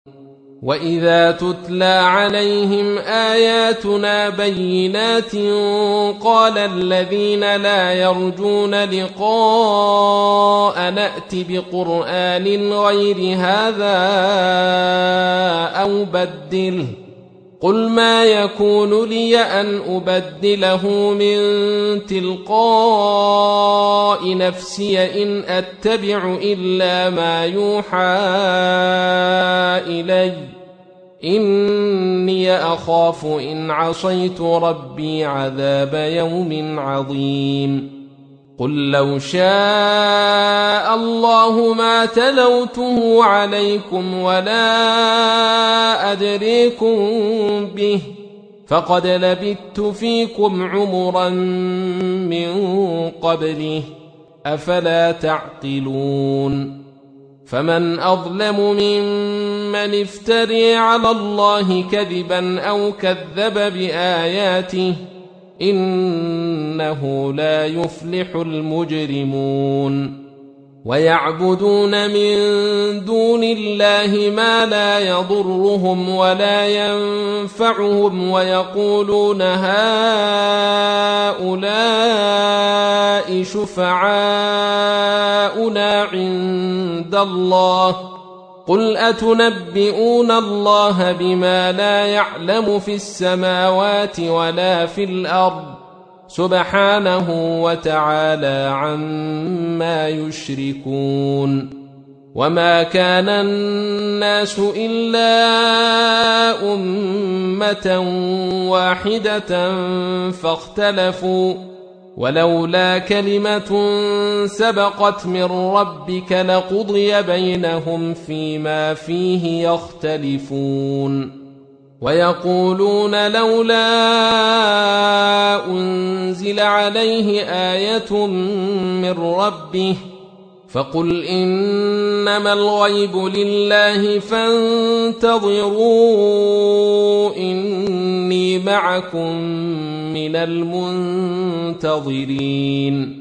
وإذا تتلى عليهم آياتنا بينات قال الذين لا يرجون لقاء نأت بقرآن غير هذا أو بدله قل ما يكون لي أن أبدله من تلقاء نفسي إن أتبع إلا ما يوحى إلي إني أخاف إن عصيت ربي عذاب يوم عظيم قل لو شاء الله ما تلوته عليكم ولا أدريكم به فقد لبثت فيكم عمرا من قبله أفلا تعقلون فمن أظلم ممن افتري على الله كذبا أو كذب بآياته إنه لا يفلح المجرمون ويعبدون من دون الله ما لا يضرهم ولا ينفعهم ويقولون هؤلاء شفعاؤنا عند الله قل أتنبئون الله بما لا يعلم في السماوات ولا في الأرض سبحانه وتعالى عما يشركون وما كان الناس إلا أمة واحدة فاختلفوا ولولا كلمة سبقت من ربك لقضي بينهم فيما فيه يختلفون ويقولون لولا أنزل عليه آية من ربه فقل إنما الغيب لله فانتظروا إني معكم من المنتظرين